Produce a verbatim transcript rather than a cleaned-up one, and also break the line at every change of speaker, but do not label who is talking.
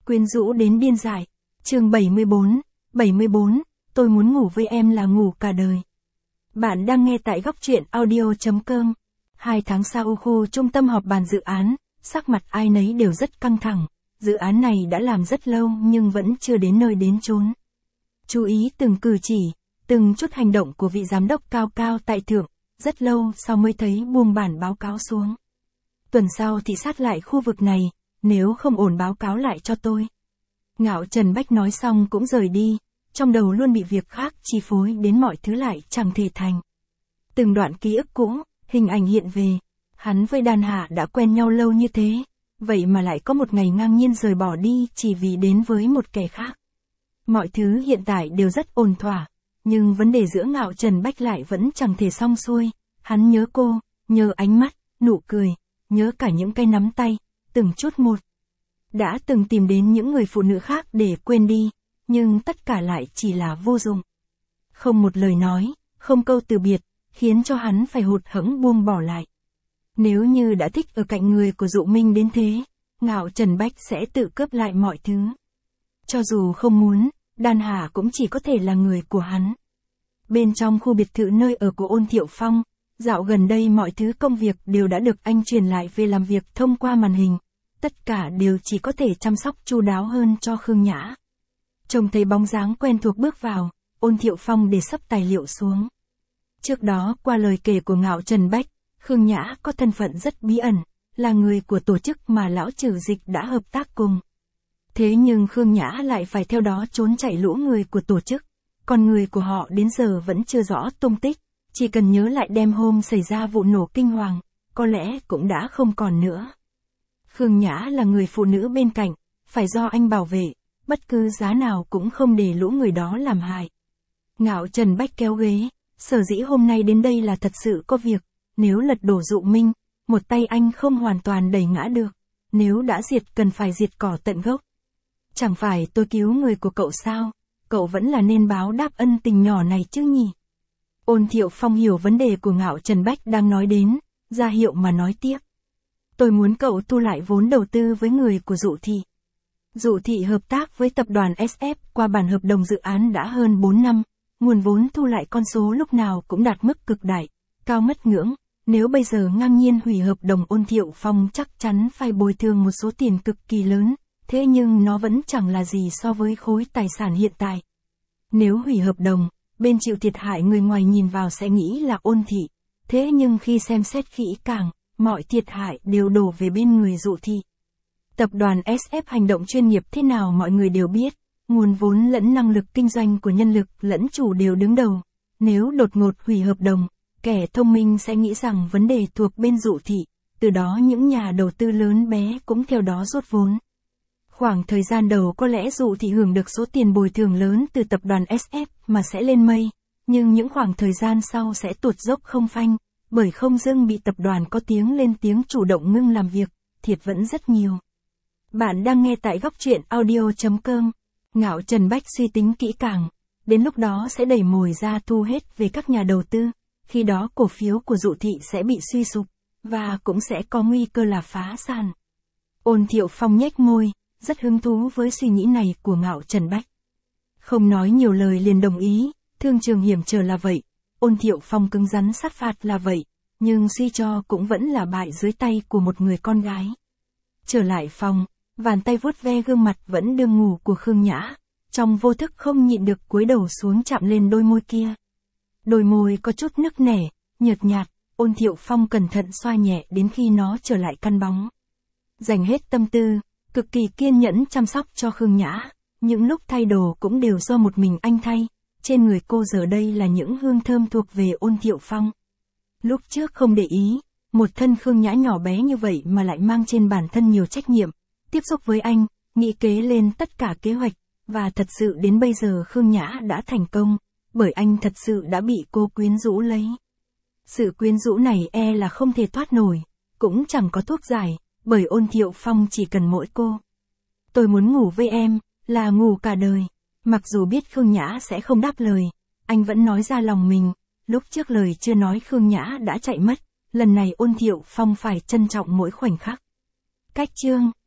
Quyến rũ đến điên dại. Chương bảy mươi bốn, bảy mươi bốn, tôi muốn ngủ với em là ngủ cả đời. Bạn đang nghe tại góc truyện audio chấm com. Hai tháng sau khu trung tâm họp bàn dự án, sắc mặt ai nấy đều rất căng thẳng. Dự án này đã làm rất lâu nhưng vẫn chưa đến nơi đến chốn. Chú ý từng cử chỉ, từng chút hành động của vị giám đốc cao cao tại thượng, rất lâu sau mới thấy buông bản báo cáo xuống. Tuần sau thị sát lại khu vực này, nếu không ổn báo cáo lại cho tôi. Ngạo Trần Bách nói xong cũng rời đi, trong đầu luôn bị việc khác chi phối đến mọi thứ lại chẳng thể thành. Từng đoạn ký ức cũ, hình ảnh hiện về, hắn với Đan Hạ đã quen nhau lâu như thế, vậy mà lại có một ngày ngang nhiên rời bỏ đi chỉ vì đến với một kẻ khác. Mọi thứ hiện tại đều rất ổn thỏa, nhưng vấn đề giữa Ngạo Trần Bách lại vẫn chẳng thể xong xuôi. Hắn nhớ cô, nhớ ánh mắt, nụ cười, nhớ cả những cái nắm tay, từng chút một. Đã từng tìm đến những người phụ nữ khác để quên đi, nhưng tất cả lại chỉ là vô dụng. Không một lời nói, không câu từ biệt, khiến cho hắn phải hụt hẫng buông bỏ lại. Nếu như đã thích ở cạnh người của Dụ Minh đến thế, Ngạo Trần Bách sẽ tự cướp lại mọi thứ. Cho dù không muốn, Đan Hà cũng chỉ có thể là người của hắn. Bên trong khu biệt thự nơi ở của Ôn Thiệu Phong, dạo gần đây mọi thứ công việc đều đã được anh truyền lại về làm việc thông qua màn hình. Tất cả đều chỉ có thể chăm sóc chu đáo hơn cho Khương Nhã. Trông thấy bóng dáng quen thuộc bước vào, Ôn Thiệu Phong để sắp tài liệu xuống. Trước đó qua lời kể của Ngạo Trần Bách, Khương Nhã có thân phận rất bí ẩn, là người của tổ chức mà lão Trừ Dịch đã hợp tác cùng. Thế nhưng Khương Nhã lại phải theo đó trốn chạy lũ người của tổ chức, còn người của họ đến giờ vẫn chưa rõ tung tích, chỉ cần nhớ lại đêm hôm xảy ra vụ nổ kinh hoàng, có lẽ cũng đã không còn nữa. Khương Nhã là người phụ nữ bên cạnh, phải do anh bảo vệ, bất cứ giá nào cũng không để lũ người đó làm hại. Ngạo Trần Bách kéo ghế, sở dĩ hôm nay đến đây là thật sự có việc, nếu lật đổ Dụ Minh, một tay anh không hoàn toàn đẩy ngã được, nếu đã diệt cần phải diệt cỏ tận gốc. Chẳng phải tôi cứu người của cậu sao, cậu vẫn là nên báo đáp ân tình nhỏ này chứ nhỉ. Ôn Thiệu Phong hiểu vấn đề của Ngạo Trần Bách đang nói đến, ra hiệu mà nói tiếp. Tôi muốn cậu thu lại vốn đầu tư với người của Dụ Thị. Dụ Thị hợp tác với tập đoàn ét ép qua bản hợp đồng dự án đã hơn bốn năm, nguồn vốn thu lại con số lúc nào cũng đạt mức cực đại, cao mất ngưỡng. Nếu bây giờ ngang nhiên hủy hợp đồng, Ôn Thiệu Phong chắc chắn phải bồi thường một số tiền cực kỳ lớn, thế nhưng nó vẫn chẳng là gì so với khối tài sản hiện tại. Nếu hủy hợp đồng, bên chịu thiệt hại người ngoài nhìn vào sẽ nghĩ là Ôn Thị, thế nhưng khi xem xét kỹ càng, mọi thiệt hại đều đổ về bên người Dụ Thị. Tập đoàn ét ép hành động chuyên nghiệp thế nào mọi người đều biết, nguồn vốn lẫn năng lực kinh doanh của nhân lực lẫn chủ đều đứng đầu. Nếu đột ngột hủy hợp đồng, kẻ thông minh sẽ nghĩ rằng vấn đề thuộc bên Dụ Thị, từ đó những nhà đầu tư lớn bé cũng theo đó rút vốn. Khoảng thời gian đầu có lẽ Dụ Thị hưởng được số tiền bồi thường lớn từ tập đoàn ét ép mà sẽ lên mây, nhưng những khoảng thời gian sau sẽ tụt dốc không phanh, bởi không dưng bị tập đoàn có tiếng lên tiếng chủ động ngưng làm việc, thiệt vẫn rất nhiều. Bạn đang nghe tại góc truyện audio chấm com. Ngạo Trần Bách suy tính kỹ càng, đến lúc đó sẽ đẩy mồi ra thu hết về các nhà đầu tư, khi đó cổ phiếu của Dụ Thị sẽ bị suy sụp, và cũng sẽ có nguy cơ là phá sản. Ôn Thiệu Phong nhếch môi, rất hứng thú với suy nghĩ này của Ngạo Trần Bách. Không nói nhiều lời liền đồng ý, thương trường hiểm trở là vậy, Ôn Thiệu Phong cứng rắn sát phạt là vậy, nhưng suy cho cũng vẫn là bại dưới tay của một người con gái. Trở lại phòng, bàn tay vuốt ve gương mặt vẫn đương ngủ của Khương Nhã, trong vô thức không nhịn được cúi đầu xuống chạm lên đôi môi kia. Đôi môi có chút nức nẻ, nhợt nhạt, Ôn Thiệu Phong cẩn thận xoa nhẹ đến khi nó trở lại căn bóng. Dành hết tâm tư, cực kỳ kiên nhẫn chăm sóc cho Khương Nhã, những lúc thay đồ cũng đều do một mình anh thay, trên người cô giờ đây là những hương thơm thuộc về Ôn Thiệu Phong. Lúc trước không để ý, một thân Khương Nhã nhỏ bé như vậy mà lại mang trên bản thân nhiều trách nhiệm, tiếp xúc với anh, nghĩ kế lên tất cả kế hoạch, và thật sự đến bây giờ Khương Nhã đã thành công, bởi anh thật sự đã bị cô quyến rũ lấy. Sự quyến rũ này e là không thể thoát nổi, cũng chẳng có thuốc giải, bởi Ôn Thiệu Phong chỉ cần mỗi cô. Tôi muốn ngủ với em, là ngủ cả đời. Mặc dù biết Khương Nhã sẽ không đáp lời, anh vẫn nói ra lòng mình, lúc trước lời chưa nói Khương Nhã đã chạy mất, lần này Ôn Thiệu Phong phải trân trọng mỗi khoảnh khắc. Cách chương